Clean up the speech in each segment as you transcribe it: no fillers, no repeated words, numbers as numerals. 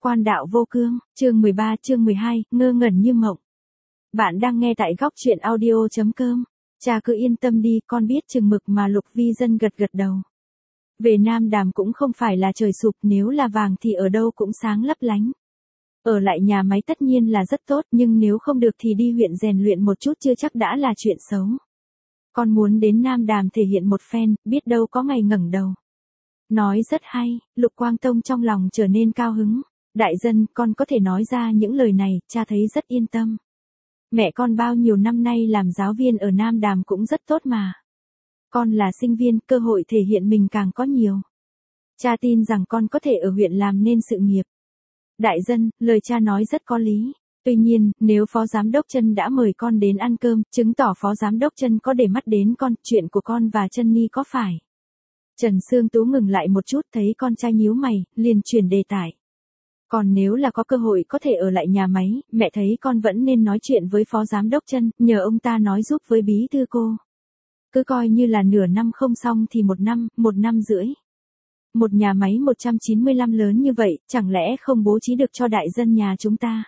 Quan đạo vô cương, chương 13, chương 12, ngơ ngẩn như mộng. Bạn đang nghe tại góc truyện audio.com. Cha cứ yên tâm đi, con biết chừng mực mà. Lục Vi Dân gật gật đầu. Về Nam Đàm cũng không phải là trời sụp, nếu là vàng thì ở đâu cũng sáng lấp lánh. Ở lại nhà máy tất nhiên là rất tốt, nhưng nếu không được thì đi huyện rèn luyện một chút chưa chắc đã là chuyện xấu. Con muốn đến Nam Đàm thể hiện một phen, biết đâu có ngày ngẩng đầu. Nói rất hay, Lục Quang Tông trong lòng trở nên cao hứng. Đại dân, con có thể nói ra những lời này, cha thấy rất yên tâm. Mẹ con bao nhiêu năm nay làm giáo viên ở Nam Đàm cũng rất tốt mà. Con là sinh viên, cơ hội thể hiện mình càng có nhiều. Cha tin rằng con có thể ở huyện làm nên sự nghiệp. Đại dân, lời cha nói rất có lý. Tuy nhiên, nếu Phó Giám đốc Trân đã mời con đến ăn cơm, chứng tỏ Phó Giám đốc Trân có để mắt đến con, chuyện của con và Trân Nhi có phải? Trần Sương Tú ngừng lại một chút, thấy con trai nhíu mày, liền chuyển đề tài. Còn nếu là có cơ hội có thể ở lại nhà máy, mẹ thấy con vẫn nên nói chuyện với Phó Giám đốc Trân, nhờ ông ta nói giúp với bí thư cô. Cứ coi như là nửa năm không xong thì một năm rưỡi. Một nhà máy 195 lớn như vậy, chẳng lẽ không bố trí được cho đại dân nhà chúng ta?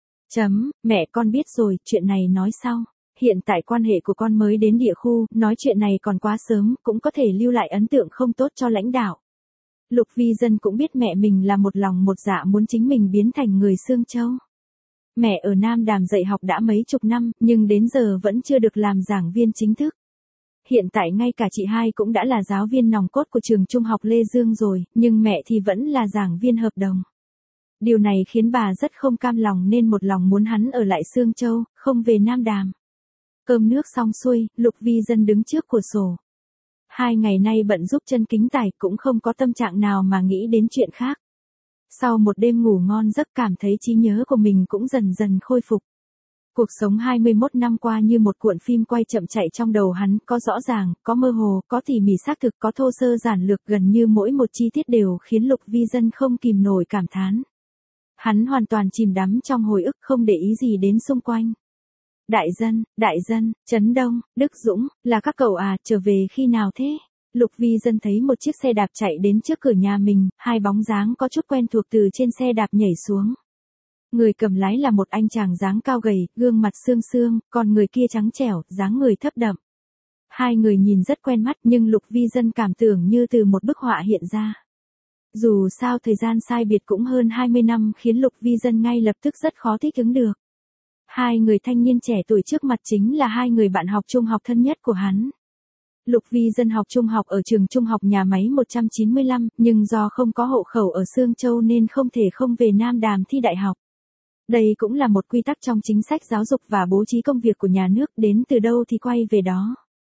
Mẹ con biết rồi, chuyện này nói sau. Hiện tại quan hệ của con mới đến địa khu, nói chuyện này còn quá sớm, cũng có thể lưu lại ấn tượng không tốt cho lãnh đạo. Lục Vi Dân cũng biết mẹ mình là một lòng một dạ muốn chính mình biến thành người Sương Châu. Mẹ ở Nam Đàm dạy học đã mấy chục năm, nhưng đến giờ vẫn chưa được làm giảng viên chính thức. Hiện tại ngay cả chị hai cũng đã là giáo viên nòng cốt của trường trung học Lê Dương rồi, nhưng mẹ thì vẫn là giảng viên hợp đồng. Điều này khiến bà rất không cam lòng nên một lòng muốn hắn ở lại Sương Châu, không về Nam Đàm. Cơm nước xong xuôi, Lục Vi Dân đứng trước cửa sổ. 2 ngày nay bận giúp Trân Kính Tài, cũng không có tâm trạng nào mà nghĩ đến chuyện khác. Sau một đêm ngủ ngon giấc cảm thấy trí nhớ của mình cũng dần dần khôi phục. Cuộc sống 21 năm qua như một cuộn phim quay chậm chạy trong đầu hắn, có rõ ràng, có mơ hồ, có tỉ mỉ xác thực, có thô sơ giản lược, gần như mỗi một chi tiết đều khiến Lục Vi Dân không kìm nổi cảm thán. Hắn hoàn toàn chìm đắm trong hồi ức, không để ý gì đến xung quanh. Đại dân, Trấn Đông, Đức Dũng, là các cậu à, trở về khi nào thế? Lục Vi Dân thấy một chiếc xe đạp chạy đến trước cửa nhà mình, hai bóng dáng có chút quen thuộc từ trên xe đạp nhảy xuống. Người cầm lái là một anh chàng dáng cao gầy, gương mặt xương xương, còn người kia trắng trẻo, dáng người thấp đậm. Hai người nhìn rất quen mắt nhưng Lục Vi Dân cảm tưởng như từ một bức họa hiện ra. Dù sao thời gian sai biệt cũng hơn 20 năm khiến Lục Vi Dân ngay lập tức rất khó thích ứng được. Hai người thanh niên trẻ tuổi trước mặt chính là hai người bạn học trung học thân nhất của hắn. Lục Vi Dân học trung học ở trường trung học nhà máy 195, nhưng do không có hộ khẩu ở Sương Châu nên không thể không về Nam Đàm thi đại học. Đây cũng là một quy tắc trong chính sách giáo dục và bố trí công việc của nhà nước, đến từ đâu thì quay về đó.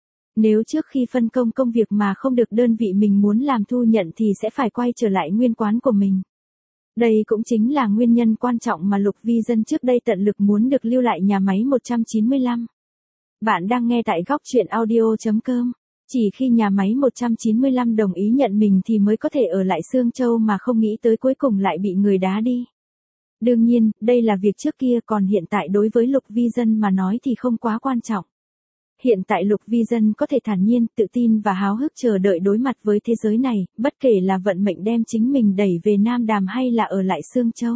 Nếu trước khi phân công công việc mà không được đơn vị mình muốn làm thu nhận thì sẽ phải quay trở lại nguyên quán của mình. Đây cũng chính là nguyên nhân quan trọng mà Lục Vi Dân trước đây tận lực muốn được lưu lại nhà máy 195. Bạn đang nghe tại góc truyện audio.com. Chỉ khi nhà máy 195 đồng ý nhận mình thì mới có thể ở lại Sương Châu mà không nghĩ tới cuối cùng lại bị người đá đi. Đương nhiên, đây là việc trước kia, còn hiện tại đối với Lục Vi Dân mà nói thì không quá quan trọng. Hiện tại Lục Vi Dân có thể thản nhiên, tự tin và háo hức chờ đợi đối mặt với thế giới này, bất kể là vận mệnh đem chính mình đẩy về Nam Đàm hay là ở lại Sương Châu.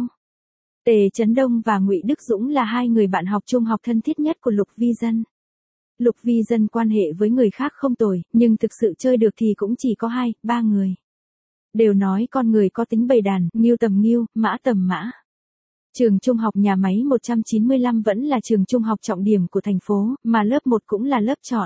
Tề Trấn Đông và Ngụy Đức Dũng là hai người bạn học trung học thân thiết nhất của Lục Vi Dân. Lục Vi Dân quan hệ với người khác không tồi, nhưng thực sự chơi được thì cũng chỉ có 2-3 người. Đều nói con người có tính bầy đàn, nghiêu tầm nghiêu, mã tầm mã. Trường trung học nhà máy 195 vẫn là trường trung học trọng điểm của thành phố, mà lớp 1 cũng là lớp chọn.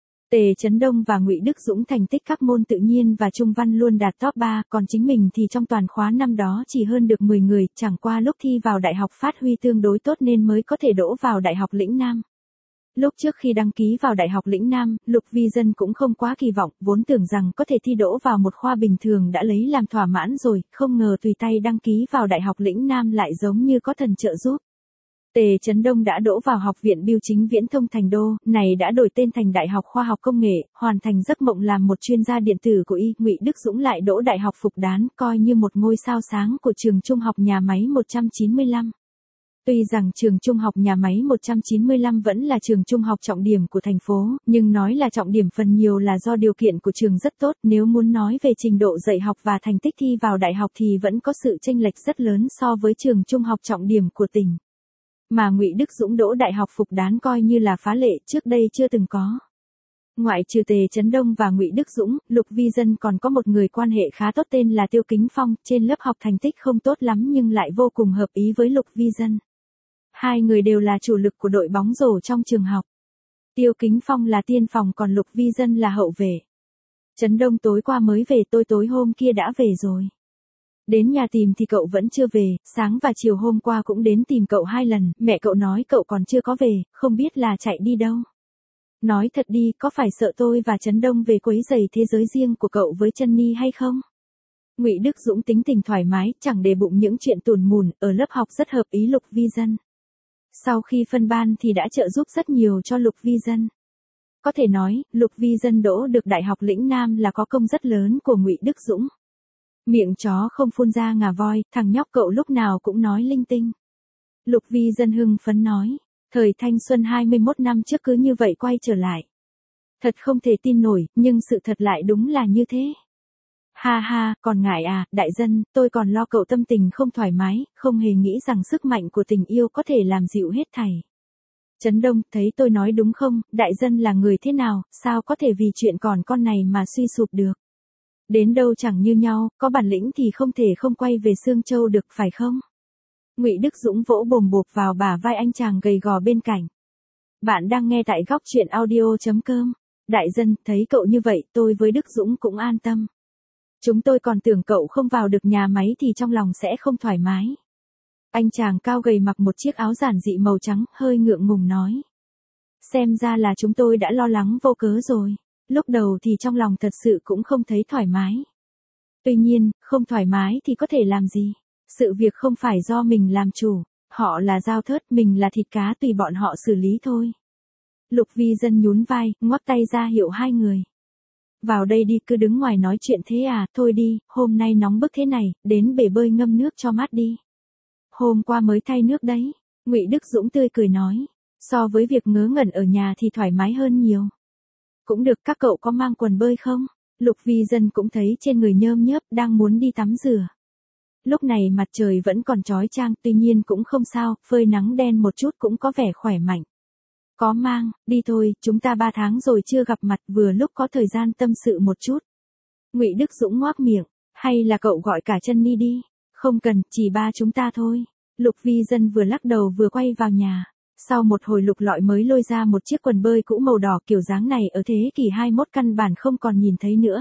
Tề Trấn Đông và Ngụy Đức Dũng thành tích các môn tự nhiên và trung văn luôn đạt top 3, còn chính mình thì trong toàn khóa năm đó chỉ hơn được 10 người, chẳng qua lúc thi vào đại học phát huy tương đối tốt nên mới có thể đỗ vào Đại học Lĩnh Nam. Lúc trước khi đăng ký vào Đại học Lĩnh Nam, Lục Vi Dân cũng không quá kỳ vọng, vốn tưởng rằng có thể thi đỗ vào một khoa bình thường đã lấy làm thỏa mãn rồi, không ngờ tùy tay đăng ký vào Đại học Lĩnh Nam lại giống như có thần trợ giúp. Tề Trấn Đông đã đỗ vào Học viện Bưu chính Viễn thông Thành Đô, này đã đổi tên thành Đại học Khoa học Công nghệ, hoàn thành giấc mộng làm một chuyên gia điện tử của y. Ngụy Đức Dũng lại đỗ Đại học Phục Đán, coi như một ngôi sao sáng của trường trung học nhà máy 195. Tuy rằng trường trung học nhà máy 195 vẫn là trường trung học trọng điểm của thành phố, nhưng nói là trọng điểm phần nhiều là do điều kiện của trường rất tốt, nếu muốn nói về trình độ dạy học và thành tích thi vào đại học thì vẫn có sự chênh lệch rất lớn so với trường trung học trọng điểm của tỉnh. Mà Ngụy Đức Dũng đỗ đại học Phục Đán coi như là phá lệ, trước đây chưa từng có. Ngoại trừ Tề Chấn Đông và Ngụy Đức Dũng, Lục Vi Dân còn có một người quan hệ khá tốt tên là Tiêu Kính Phong, trên lớp học thành tích không tốt lắm nhưng lại vô cùng hợp ý với Lục Vi Dân. Hai người đều là chủ lực của đội bóng rổ trong trường học. Tiêu Kính Phong là tiên phòng còn Lục Vi Dân là hậu vệ. Chấn Đông tối qua mới về, tôi tối hôm kia đã về rồi. Đến nhà tìm thì cậu vẫn chưa về, sáng và chiều hôm qua cũng đến tìm cậu 2 lần, mẹ cậu nói cậu còn chưa có về, không biết là chạy đi đâu. Nói thật đi, có phải sợ tôi và Chấn Đông về quấy rầy thế giới riêng của cậu với Chân Ni hay không? Ngụy Đức Dũng tính tình thoải mái, chẳng để bụng những chuyện tủn mủn, ở lớp học rất hợp ý Lục Vi Dân. Sau khi phân ban thì đã trợ giúp rất nhiều cho Lục Vi Dân. Có thể nói, Lục Vi Dân đỗ được Đại học Lĩnh Nam là có công rất lớn của Ngụy Đức Dũng. Miệng chó không phun ra ngà voi, thằng nhóc cậu lúc nào cũng nói linh tinh. Lục Vi Dân hưng phấn nói, thời thanh xuân 21 năm trước cứ như vậy quay trở lại. Thật không thể tin nổi, nhưng sự thật lại đúng là như thế. Ha ha, còn ngại à, đại dân, tôi còn lo cậu tâm tình không thoải mái, không hề nghĩ rằng sức mạnh của tình yêu có thể làm dịu hết thảy. Chấn Đông, thấy tôi nói đúng không, đại dân là người thế nào, sao có thể vì chuyện còn con này mà suy sụp được. Đến đâu chẳng như nhau, có bản lĩnh thì không thể không quay về Sương Châu được phải không? Ngụy Đức Dũng vỗ bồm bộp vào bả vai anh chàng gầy gò bên cạnh. Bạn đang nghe tại góc truyện audio.com. Đại dân, thấy cậu như vậy, tôi với Đức Dũng cũng an tâm. Chúng tôi còn tưởng cậu không vào được nhà máy thì trong lòng sẽ không thoải mái. Anh chàng cao gầy mặc một chiếc áo giản dị màu trắng, hơi ngượng ngùng nói. Xem ra là chúng tôi đã lo lắng vô cớ rồi. Lúc đầu thì trong lòng thật sự cũng không thấy thoải mái. Tuy nhiên, không thoải mái thì có thể làm gì? Sự việc không phải do mình làm chủ. Họ là dao thớt, mình là thịt cá, tùy bọn họ xử lý thôi. Lục Vi Dân nhún vai, ngoắc tay ra hiệu hai người. Vào đây đi, cứ đứng ngoài nói chuyện thế à, thôi đi, hôm nay nóng bức thế này, đến bể bơi ngâm nước cho mát đi. Hôm qua mới thay nước đấy, Ngụy Đức Dũng tươi cười nói, so với việc ngớ ngẩn ở nhà thì thoải mái hơn nhiều. Cũng được, các cậu có mang quần bơi không? Lục Vi Dân cũng thấy trên người nhơm nhớp, đang muốn đi tắm rửa. Lúc này mặt trời vẫn còn chói chang, tuy nhiên cũng không sao, phơi nắng đen một chút cũng có vẻ khỏe mạnh. Có mang, đi thôi, chúng ta 3 tháng rồi chưa gặp mặt, vừa lúc có thời gian tâm sự một chút. Ngụy Đức Dũng ngoác miệng, hay là cậu gọi cả Chân Ni đi? Không cần, chỉ 3 chúng ta thôi. Lục Vi Dân vừa lắc đầu vừa quay vào nhà. Sau một hồi lục lọi mới lôi ra một chiếc quần bơi cũ màu đỏ, kiểu dáng này ở thế kỷ 21 căn bản không còn nhìn thấy nữa.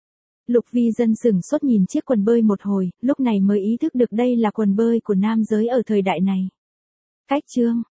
Lục Vi Dân sửng sốt nhìn chiếc quần bơi một hồi, lúc này mới ý thức được đây là quần bơi của nam giới ở thời đại này. Cách chương